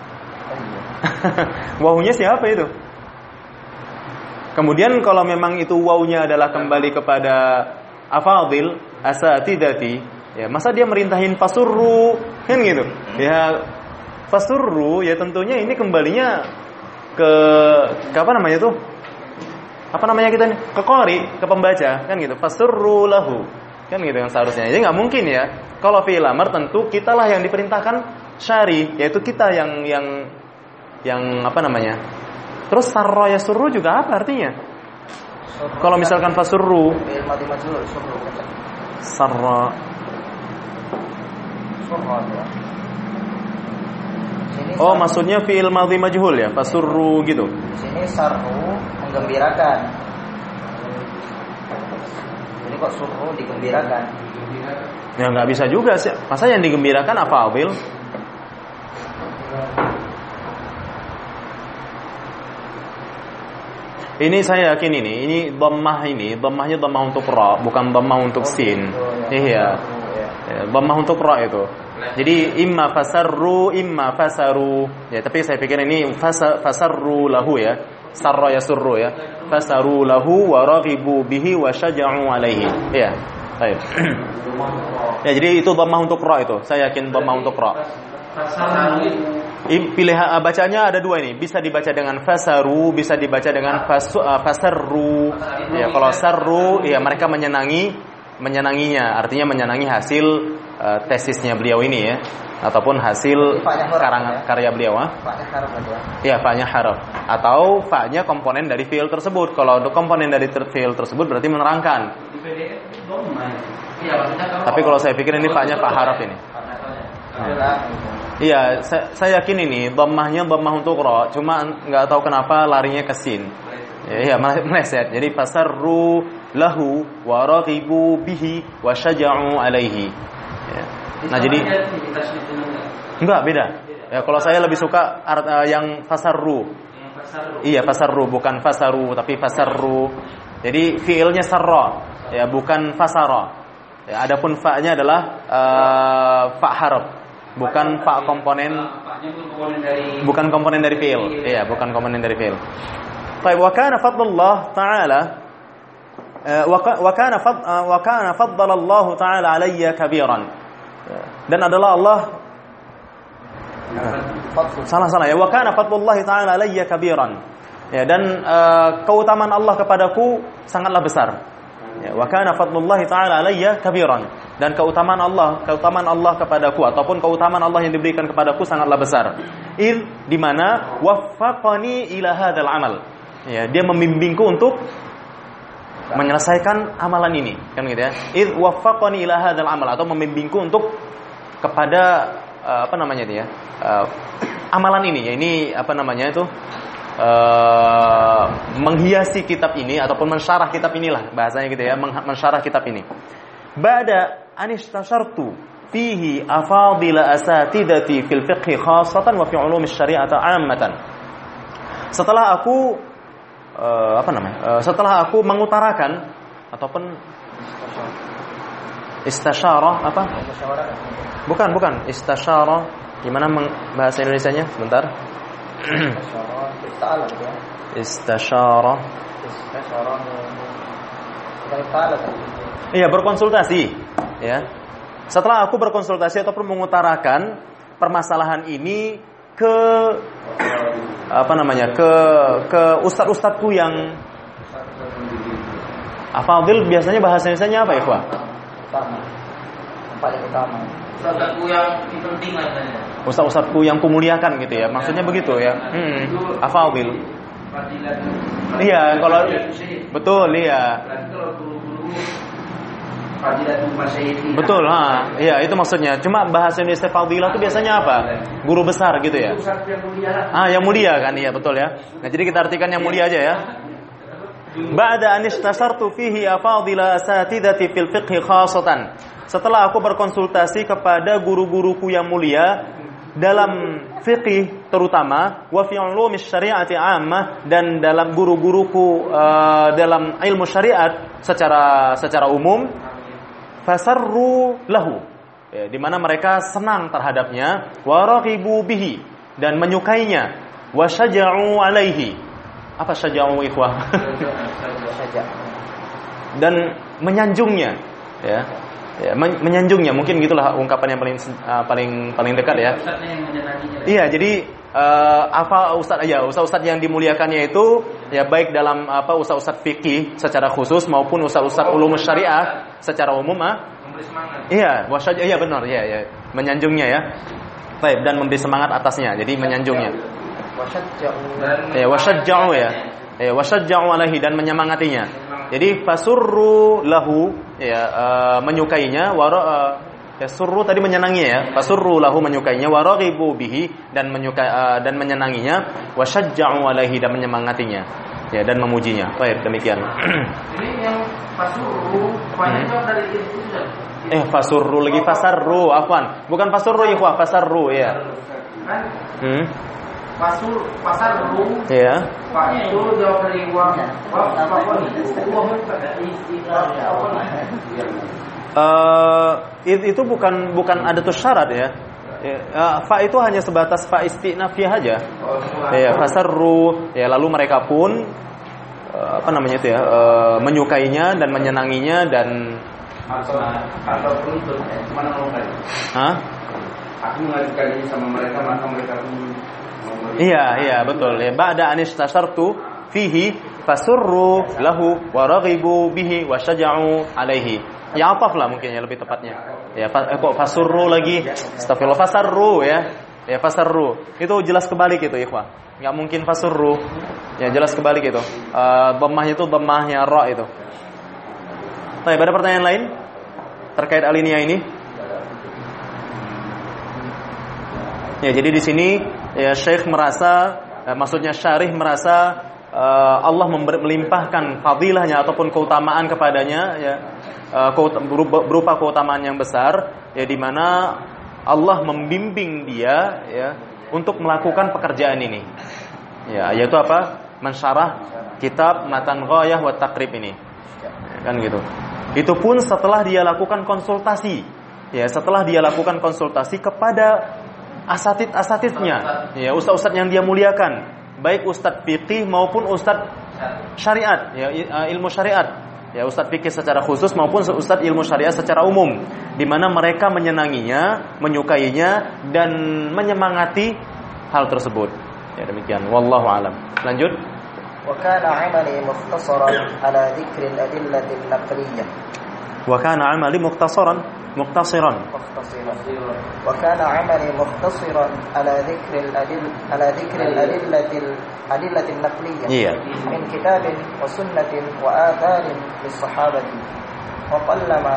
Wawunya siapa itu? Kemudian kalau memang itu wawunya adalah kembali kepada afadil asatidati, ya masa dia merintahin fasurru kan gitu. Ya fasurru ya tentunya ini kembalinya ke apa namanya tuh? Apa namanya kita nih? Ke qari, ke pembaca kan gitu. Fasurru lahu. Kan gitu yang seharusnya. Jadi enggak mungkin ya. Kalau fi'il amr tentu kitalah yang diperintahkan syari, yaitu kita yang apa namanya? Terus sarra yasurru juga apa artinya? Kalau misalkan fasurru Mati majhul surru. sarra Surru ya. Sini oh maksudnya fi'il madhi majhul ya, fasurru gitu. di sini sarru menggembirakan. Jadi kok surru digembirakan? Ya nggak bisa juga sih. Masa yang digembirakan apa afadil? Ini saya yakin ini dhammahnya dhammah untuk ra, bukan dhammah untuk sin. Iya. Dhammah untuk ra itu. Jadi imma fasarru, imma fasaru. Ya, tapi saya pikir ini fasarru lahu ya. Sarra yasurru ya. Fasaru lahu wa raghibu bihi wa syaja'u alaihi. Iya. Baik. Ya, jadi itu dhammah untuk ra itu. Saya yakin dhammah untuk ra. Pilihan bacanya ada dua ini. Bisa dibaca dengan fasaru, bisa dibaca dengan fasarru. Ya, kalau sarru ya mereka menyenanginya, artinya menyenangi hasil tesisnya beliau ini ya, ataupun hasil karya beliau. Fa'nya harf aja. Ya, fa'nya harf atau fa'nya komponen dari fi'il tersebut. Kalau untuk komponen dari fi'il tersebut berarti menerangkan. Tapi kalau saya pikir ini fa'nya fa harf ini. Iya, saya yakin ini dhammahnya dhammah untuk ra, cuma enggak tahu kenapa larinya ke sin. Ya, meleset. Jadi fasarru lahu wa raghibu bihi wa syaja'u alaihi. Ya. Nah, jadi enggak beda. Ya, kalau saya lebih suka yang fasarru. Iya, fasarru bukan fasaru tapi fasarru. Jadi fiilnya sarra, ya bukan fasara. Ya, adapun fa-nya adalah fa harf. Bukan fa komponen, bukan komponen dari fi'il. Iya, bukan komponen dari fi'il. Baik, wa kana fadlullah ta'ala wa kana faddalallahu ta'ala alayya kabiran. Dan adalah Allah salah ya, wa kana fadlullahi ta'ala alayya kabiran. Ya, dan keutamaan Allah kepadaku sangatlah besar. Ya, wa kana fadlullahi ta'ala alayya kabiran. Dan keutamaan Allah kepadaku ataupun keutamaan Allah yang diberikan kepadaku sangatlah besar. Di mana waffaqani ila hadzal amal. Ya, dia membimbingku untuk menyelesaikan amalan ini, kan gitu ya. Waffaqani ila hadzal amal, atau membimbingku untuk kepada amalan ini. Ya, ini menghiasi kitab ini ataupun mensyarah kitab inilah bahasanya gitu ya, mensyarah kitab ini. Ba'da anistashartu fihi afadila asatidati fil fiqh khassatan wa fi ulum syari'ati 'ammatan. Setelah aku mengutarakan ataupun istasyarah bukan istasyarah, gimana bahasa Indonesianya? Sebentar. Istasyarah. Iya, berkonsultasi, ya. Setelah aku berkonsultasi ataupun mengutarakan permasalahan ini ke ustadz-ustadzku yang afadil, biasanya bahasa Indonesianya apa ya, Pak? Paling utama. Ustadzku yang penting lah sebenarnya. Ustadz-ustadzku yang kumuliakan gitu ya. Maksudnya begitu ya. Afadil. Iya, kalau betul iya. Betul, iya itu maksudnya. Cuma bahasa Indonesia fadilah itu biasanya apa? Guru besar gitu ya. Yang mulia kan, iya betul ya. Nah, jadi kita artikan yang mulia aja ya. Ba'da anistasartu fihi afadila asatidati fil fiqh khassatan. Setelah aku berkonsultasi kepada guru-guruku yang mulia dalam fiqih terutama, wa fi ulumi syari'ati 'ammah, dan dalam guru-guruku dalam ilmu syariat secara umum, fasarru lahu, ya, di mana mereka senang terhadapnya, wa raghibu bihi, dan menyukainya, wa syaja'u alaihi. Apa syaja'u ikhwah? Dan menyanjungnya, ya. Ya, menyanjungnya, mungkin gitulah ungkapan yang paling dekat ya. Iya, jadi ustaz yang dimuliakannya itu ya, baik dalam ustaz fikih secara khusus maupun ustaz ulum syariah secara umum memberi semangat. Iya, benar ya, menyanjungnya ya. Baik, dan memberi semangat atasnya. Jadi menyanjungnya. Wasyajja'u ya. Wasyajja'u alaihi, dan menyemangatinya. Jadi fasurru lahu, ya, menyukainya, surru tadi menyenangi ya. Fasurru lahu, menyukainya, waraghibu bihi, dan dan menyenanginya, wasyajja'u alaihi, dan menyemangatinya, ya, dan memujinya. Baik, demikian. Ini yang fasurru itu dari itu. Fasurru lagi, fasarru, afwan. Bukan fasurru ikhwah, fasarru ya. Pasarru. Iya. Pak itu jawab dari uang. Itu bukan adatus syarat ya. Fa itu hanya sebatas fa istinafiyah aja. Ya, fasarru, ya, lalu mereka pun menyukainya dan menyenanginya dan ataupun itu mana mau kan? Aku mengajukan ini sama mereka, maka mereka pun. Iya, betul. Ya, ba'da anistashartu fihi fasurru lahu wa raghibu bihi wa syaja'u alaihi. Ya, ataf lah mungkin ya, lebih tepatnya. Ya, kok fasurru lagi? Astagfirullah, fasarru ya. Ya, fasarru. Itu jelas kebalik itu, ikhwah. Enggak mungkin fasurru. Ya, jelas kebalik itu. Dhammahnya itu dhammahnya ra itu. Baik, ada pertanyaan lain terkait alinea ini? Ya, jadi di sini ya Syekh merasa, maksudnya Syarih merasa Allah melimpahkan fadilahnya ataupun keutamaan kepadanya, ya, berupa keutamaan yang besar, ya, di mana Allah membimbing dia, ya, untuk melakukan pekerjaan ini, ya, yaitu apa? Mensyarah kitab Matan Ghayah wa Taqrib ini, kan gitu. Itu pun setelah dia lakukan konsultasi, ya, kepada asatidnya, ya, ustaz-ustaz yang dia muliakan, baik ustaz fikih maupun ustaz syariat, ya, ilmu syariat, ya, ustaz fikih secara khusus maupun ustaz ilmu syariat secara umum, di mana mereka menyenanginya, menyukainya, dan menyemangati hal tersebut. Ya, demikian. Wallahu alam. Lanjut. وكان عملي مختصرا على ذكر الأدلة النقلية. وكان عملي مختصرا. وكان عملي مختصرا على ذكر الأدلة النقلية من كتاب وسنة وآثار للصحابة. وقلما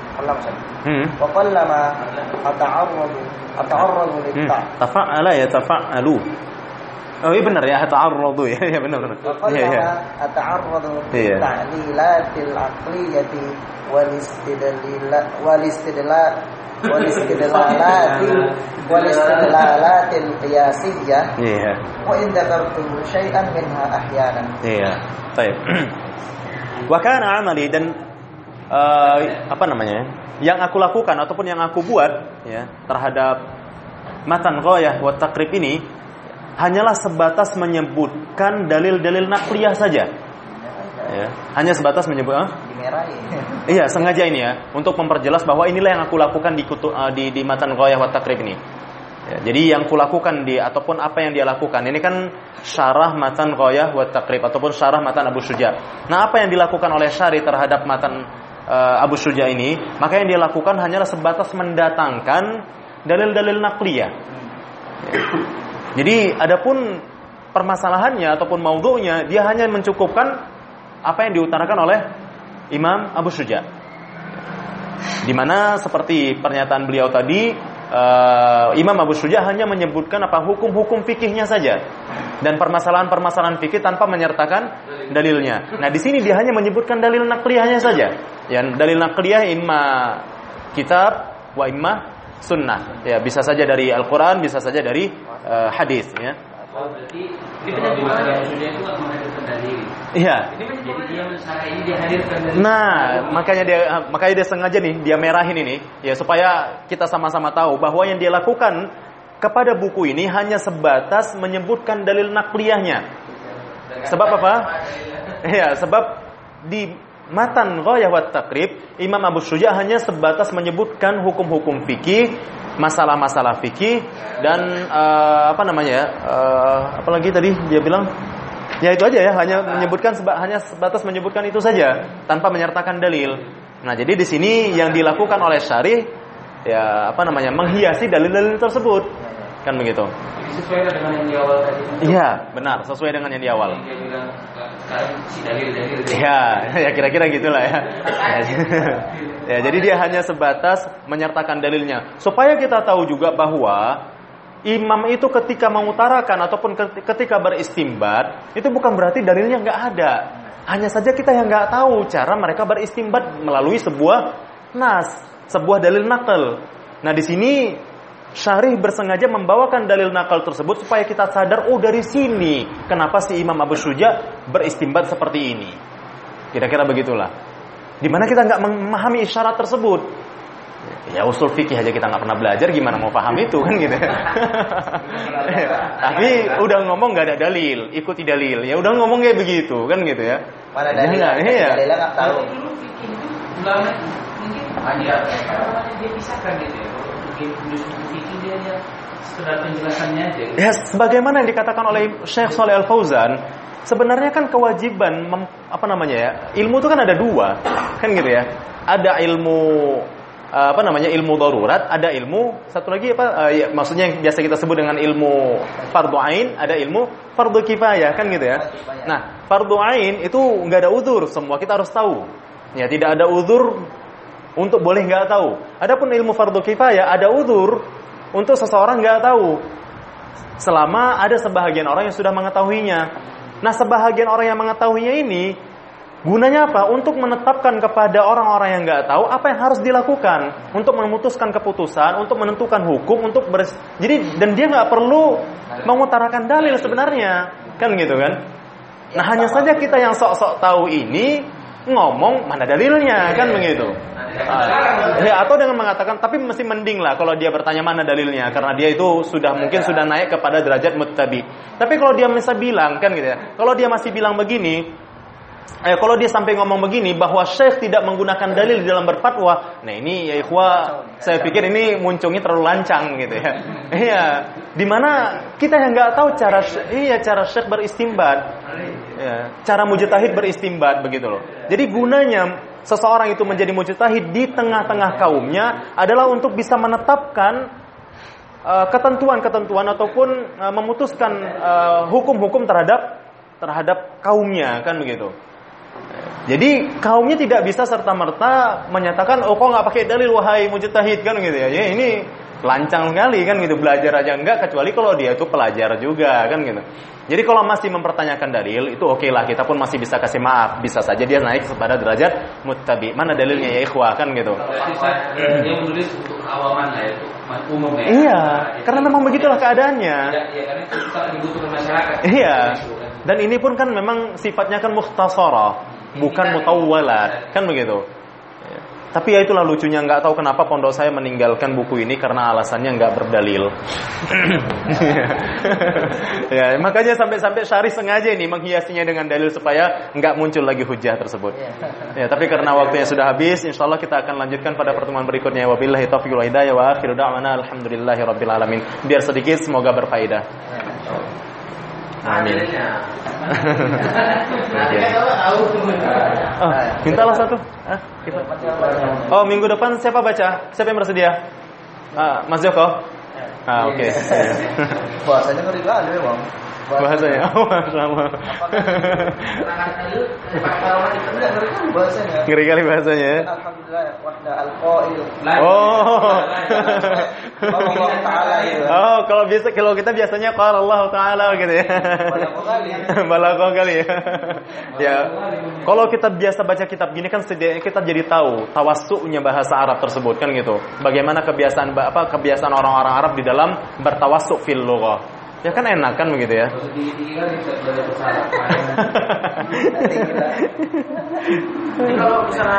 أتعرض تفعل يتفعل. Oh iya benar ya, ta'arradu ya, ya benar. Waqallama ata'arradu ta'lilatil aqliyati wal istidlalatil qiyasiyah. Iya. Wa in dzakartu syai'an minha ahyanan. Iya. Baik. Wa kana 'amali, dan apa namanya? Yang aku lakukan ataupun yang aku buat ya terhadap matan ghayah wa taqrib ini hanyalah sebatas menyebutkan dalil-dalil nakliyah saja. Ya, hanya sebatas menyebut iya, sengaja ini ya, untuk memperjelas bahwa inilah yang aku lakukan di matan ghayah wa taqrib ini. Ya, jadi yang kulakukan ataupun apa yang dia lakukan ini kan syarah matan ghayah wa taqrib ataupun syarah matan Abu Syuja. Nah, apa yang dilakukan oleh syarih terhadap matan Abu Syuja ini, maka yang dia lakukan hanyalah sebatas mendatangkan dalil-dalil nakliyah. Ya. Jadi adapun permasalahannya ataupun maudhu'nya, dia hanya mencukupkan apa yang diutarakan oleh Imam Abu Syuja. Di mana seperti pernyataan beliau tadi, Imam Abu Syuja hanya menyebutkan apa hukum-hukum fikihnya saja dan permasalahan-permasalahan fikih tanpa menyertakan dalilnya. Nah, di sini dia hanya menyebutkan dalil nakliyahnya saja. Yang dalil nakliyah imma kitab wa imma sunnah. Ya, bisa saja dari Al-Qur'an, bisa saja dari hadis ya. Oh, berarti ini penjelasan Syuja itu enggak menghadirkan dalil. Iya. Jadi dia mensyarah ini dia hadirkan dalil. Nah, makanya dia sengaja nih dia merahin ini ya supaya kita sama-sama tahu bahwa yang dia lakukan kepada buku ini hanya sebatas menyebutkan dalil nakliyahnya. Sebab apa? Iya, sebab di matan ghayah wa taqrib Imam Abu Syuja hanya sebatas menyebutkan hukum-hukum fikih, masalah-masalah fikih dan apalagi tadi dia bilang ya itu aja ya, hanya menyebutkan hanya sebatas menyebutkan itu saja tanpa menyertakan dalil. Nah, jadi di sini yang dilakukan oleh syarih ya menghiasi dalil-dalil tersebut. Kan begitu. Sesuai dengan yang di awal tadi. Iya, benar, sesuai dengan yang di awal. Dia bilang sekarang si dalil-dalil. Iya, ya kira-kira gitulah ya. Ya, jadi dia hanya sebatas menyertakan dalilnya supaya kita tahu juga bahwa imam itu ketika mengutarakan ataupun ketika beristimbat itu bukan berarti dalilnya nggak ada. Hanya saja kita yang nggak tahu cara mereka beristimbat melalui sebuah nas, sebuah dalil nakal. Nah, di sini syarih bersengaja membawakan dalil nakal tersebut supaya kita sadar, oh dari sini kenapa si Imam Abu Syuja beristimbat seperti ini. Kira-kira begitulah. Dimana kita nggak memahami isyarat tersebut. Ya usul fikih aja kita nggak pernah belajar, gimana mau paham itu kan gitu. Tapi udah ngomong nggak ada dalil, ikuti dalil. Ya udah ngomong kayak begitu kan gitu ya. Mana dalilnya? Iya. Dalilnya nggak tahu. Mungkin hanya dia pisahkan gitu ya. Dia sekedar penjelasannya aja. Ya, sebagaimana yang dikatakan oleh Syekh Shalih Al-Fauzan, sebenarnya kan kewajiban ilmu itu kan ada dua, kan gitu ya. Ada ilmu ilmu darurat, ada ilmu satu lagi maksudnya yang biasa kita sebut dengan ilmu fardhu ain, ada ilmu fardhu kifayah, kan gitu ya. Nah, fardhu ain itu enggak ada uzur, semua kita harus tahu. Ya, tidak ada uzur untuk boleh nggak tahu. Adapun ilmu fardhu kifayah ada uzur untuk seseorang nggak tahu, selama ada sebahagian orang yang sudah mengetahuinya. Nah, sebahagian orang yang mengetahuinya ini gunanya apa? Untuk menetapkan kepada orang-orang yang nggak tahu apa yang harus dilakukan, untuk memutuskan keputusan, untuk menentukan hukum, jadi dan dia nggak perlu mengutarakan dalil sebenarnya, kan gitu kan? Nah, hanya saja kita yang sok-sok tahu ini ngomong mana dalilnya, kan begitu. Ya, atau dengan mengatakan, tapi mesti mending lah kalau dia bertanya mana dalilnya, karena dia itu mungkin sudah naik kepada derajat muttabi. Tapi kalau dia bisa bilang, kan gitu ya, kalau dia masih bilang begini, kalau dia sampai ngomong begini bahwa syekh tidak menggunakan dalil di dalam berfatwa, nah ini ya ikhwah, saya pikir ini muncungnya terlalu lancang gitu ya. Iya, dimana kita yang nggak tahu cara syekh beristimbat, ya, cara mujtahid beristimbat begitu loh. Jadi gunanya seseorang itu menjadi mujtahid di tengah-tengah kaumnya adalah untuk bisa menetapkan ketentuan-ketentuan ataupun memutuskan hukum-hukum terhadap kaumnya, kan begitu. Jadi kaumnya tidak bisa serta-merta menyatakan kok nggak pakai dalil wahai mujtahid, kan gitu ya. Ya ini lancang sekali, kan gitu. Belajar aja enggak, kecuali kalau dia itu pelajar juga, kan gitu. Jadi kalau masih mempertanyakan dalil itu oke lah, kita pun masih bisa kasih maaf. Bisa saja dia naik kepada derajat muttabi. Mana dalilnya ya ikhwah, kan gitu. Dia menulis untuk awaman lah, itu umum ya. Iya, karena memang begitulah keadaannya. Iya, karena itu kita dibutuhkan masyarakat. Iya. Dan ini pun kan memang sifatnya kan mukhtasarah, bukan mutawwalat, kan begitu. Tapi ya itulah lucunya, nggak tahu kenapa pondok saya meninggalkan buku ini karena alasannya nggak berdalil. Ya, makanya sampai Syarih sengaja ini menghiasinya dengan dalil supaya nggak muncul lagi hujah tersebut. Ya, tapi karena waktunya sudah habis, insyaallah kita akan lanjutkan pada pertemuan berikutnya. Wabillahi taufiq wal hidayah wa akhiru da'wana alhamdulillahirabbil alamin. Biar sedikit semoga berfaedah. Amin. Oh, mintalah satu. Kita. Oh, minggu depan siapa baca? Siapa yang bersedia? Mas Joko. Oke. Bahasanya ngeri kali memang. Bahasanya. Sama. Ngeri kali bahasanya. Alhamdulillah wahda al-qail. Allah Taala itu. Oh, kalau kita biasanya qala Allah Taala gitu ya. Balaghah kali ya. Ya. Kalau kita biasa baca kitab gini kan setidaknya kita jadi tahu tawassu'nya bahasa Arab tersebut, kan gitu. Bagaimana kebiasaan orang-orang Arab di dalam bertawassu' fil lughah. Ya kan enak kan begitu ya. Kalau misalnya